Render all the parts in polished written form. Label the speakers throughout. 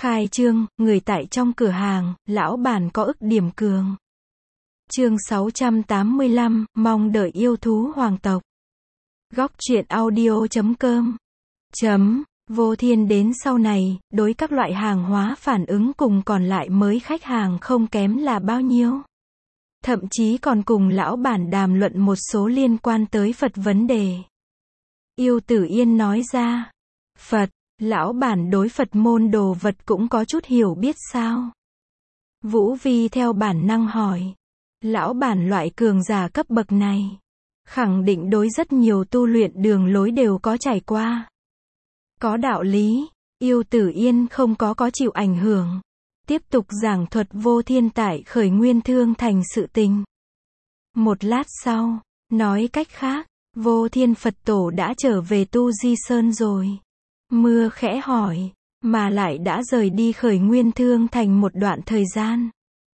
Speaker 1: Khai trương, người tại trong cửa hàng, lão bản có ức điểm cường. Chương 685, mong đợi yêu thú hoàng tộc. Góc truyện audio.com. Vô Thiên đến sau này, đối các loại hàng hóa phản ứng cùng còn lại mới khách hàng không kém là bao nhiêu. Thậm chí còn cùng lão bản đàm luận một số liên quan tới Phật vấn đề. Yêu Tử Yên nói ra, Phật, lão bản đối Phật môn đồ vật cũng có chút hiểu biết sao? Vũ Vi theo bản năng hỏi, lão bản loại cường giả cấp bậc này, khẳng định đối rất nhiều tu luyện đường lối đều có trải qua. Có đạo lý, Yêu Tử Yên không có chịu ảnh hưởng. Tiếp tục giảng thuật Vô Thiên tại Khởi Nguyên Thương Thành sự tình. Một lát sau, nói cách khác, Vô Thiên Phật Tổ đã trở về Tu Di Sơn rồi. Mưa khẽ hỏi, mà lại đã rời đi Khởi Nguyên Thương Thành một đoạn thời gian.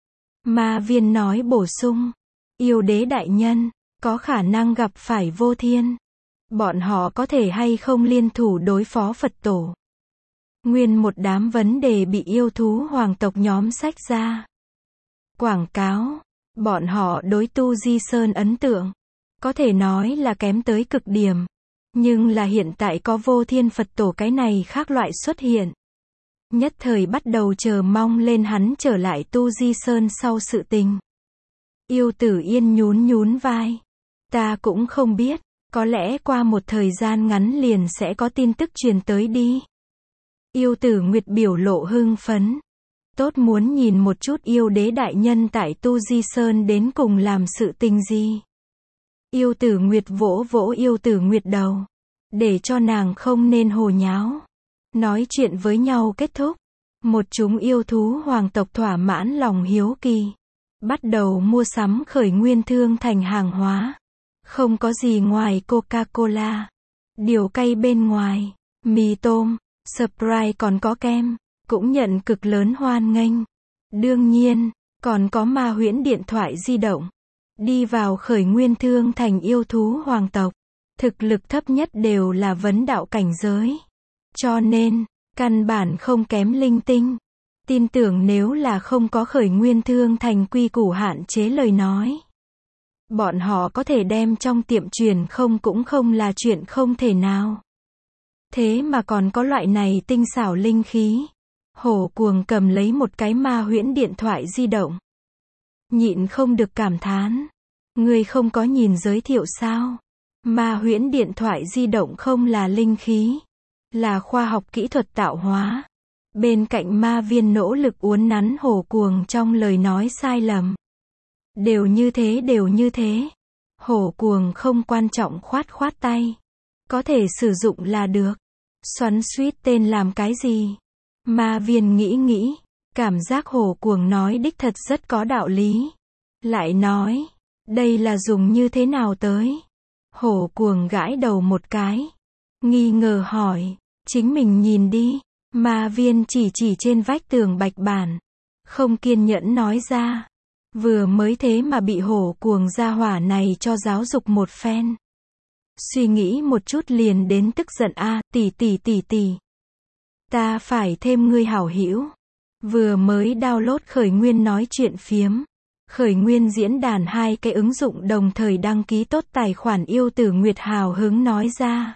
Speaker 1: Ma Viên nói bổ sung, yêu đế đại nhân, có khả năng gặp phải Vô Thiên. Bọn họ có thể hay không liên thủ đối phó Phật Tổ? Nguyên một đám vấn đề bị yêu thú hoàng tộc nhóm sách ra. Quảng cáo, bọn họ đối Tu Di Sơn ấn tượng, có thể nói là kém tới cực điểm. Nhưng là hiện tại có Vô Thiên Phật Tổ cái này khác loại xuất hiện. Nhất thời bắt đầu chờ mong lên hắn trở lại Tu Di Sơn sau sự tình. Yêu Tử Yên nhún vai. Ta cũng không biết, có lẽ qua một thời gian ngắn liền sẽ có tin tức truyền tới đi. Yêu Tử Nguyệt biểu lộ hưng phấn. Tốt muốn nhìn một chút yêu đế đại nhân tại Tu Di Sơn đến cùng làm sự tình gì. Yêu Tử Nguyệt vỗ vỗ Yêu Tử Nguyệt đầu, để cho nàng không nên hồ nháo. Nói chuyện với nhau kết thúc, một chúng yêu thú hoàng tộc thỏa mãn lòng hiếu kỳ, bắt đầu mua sắm Khởi Nguyên Thương Thành hàng hóa. Không có gì ngoài Coca-Cola, điều cay bên ngoài, mì tôm, Sprite còn có kem, cũng nhận cực lớn hoan nghênh. Đương nhiên, còn có Ma Huyễn điện thoại di động. Đi vào Khởi Nguyên Thương Thành yêu thú hoàng tộc, thực lực thấp nhất đều là vấn đạo cảnh giới. Cho nên, căn bản không kém linh tinh. Tin tưởng nếu là không có Khởi Nguyên Thương Thành quy củ hạn chế lời nói, bọn họ có thể đem trong tiệm truyền không cũng không là chuyện không thể nào. Thế mà còn có loại này tinh xảo linh khí. Hổ Cuồng cầm lấy một cái Ma Huyễn điện thoại di động, nhịn không được cảm thán. Ngươi không có nhìn giới thiệu sao? Ma Huyễn điện thoại di động không là linh khí, là khoa học kỹ thuật tạo hóa. Bên cạnh Ma Viên nỗ lực uốn nắn Hổ Cuồng trong lời nói sai lầm. Đều như thế. Hổ Cuồng không quan trọng khoát tay. Có thể sử dụng là được. Xoắn xuýt tên làm cái gì? Ma Viên nghĩ, cảm giác Hổ Cuồng nói đích thật rất có đạo lý. Lại nói, đây là dùng như thế nào tới? Hổ Cuồng gãi đầu một cái, nghi ngờ hỏi, chính mình nhìn đi. Ma Viên chỉ trên vách tường bạch bản, không kiên nhẫn nói ra. Vừa mới thế mà bị Hổ Cuồng gia hỏa này cho giáo dục một phen. Suy nghĩ một chút liền đến tức giận a, tỷ. Ta phải thêm ngươi hảo hữu. Vừa mới download Khởi Nguyên nói chuyện phiếm. Khởi Nguyên diễn đàn 2 cái ứng dụng đồng thời đăng ký tốt tài khoản. Yêu Tử Nguyệt hào hứng nói ra.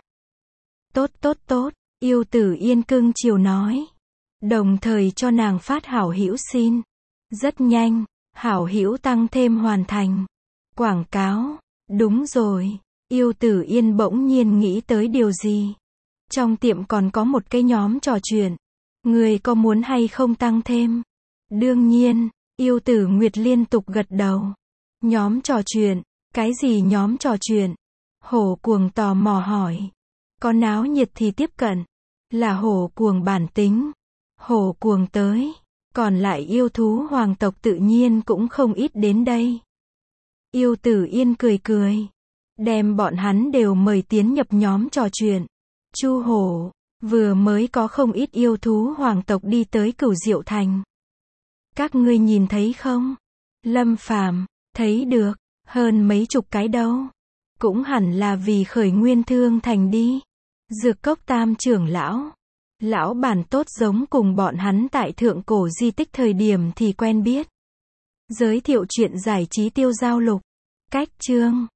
Speaker 1: Tốt, Yêu Tử Yên cưng chiều nói. Đồng thời cho nàng phát hảo hữu xin. Rất nhanh, hảo hữu tăng thêm hoàn thành. Quảng cáo, đúng rồi. Yêu Tử Yên bỗng nhiên nghĩ tới điều gì. Trong tiệm còn có một cái nhóm trò chuyện. Người có muốn hay không tăng thêm? Đương nhiên, Yêu Tử Nguyệt liên tục gật đầu. Nhóm trò chuyện, cái gì nhóm trò chuyện? Hổ Cuồng tò mò hỏi. Có náo nhiệt thì tiếp cận. Là Hổ Cuồng bản tính. Hổ Cuồng tới. Còn lại yêu thú hoàng tộc tự nhiên cũng không ít đến đây. Yêu Tử Yên cười. Đem bọn hắn đều mời tiến nhập nhóm trò chuyện. Chu Hổ, vừa mới có không ít yêu thú hoàng tộc đi tới Cửu Diệu Thành. Các ngươi nhìn thấy không? Lâm Phàm, thấy được, hơn mấy chục cái đâu. Cũng hẳn là vì Khởi Nguyên Thương Thành đi. Dược Cốc Tam trưởng lão, Lão bản tốt giống cùng bọn hắn tại thượng cổ di tích thời điểm thì quen biết. Giới thiệu chuyện giải trí tiêu giao lục. Cách chương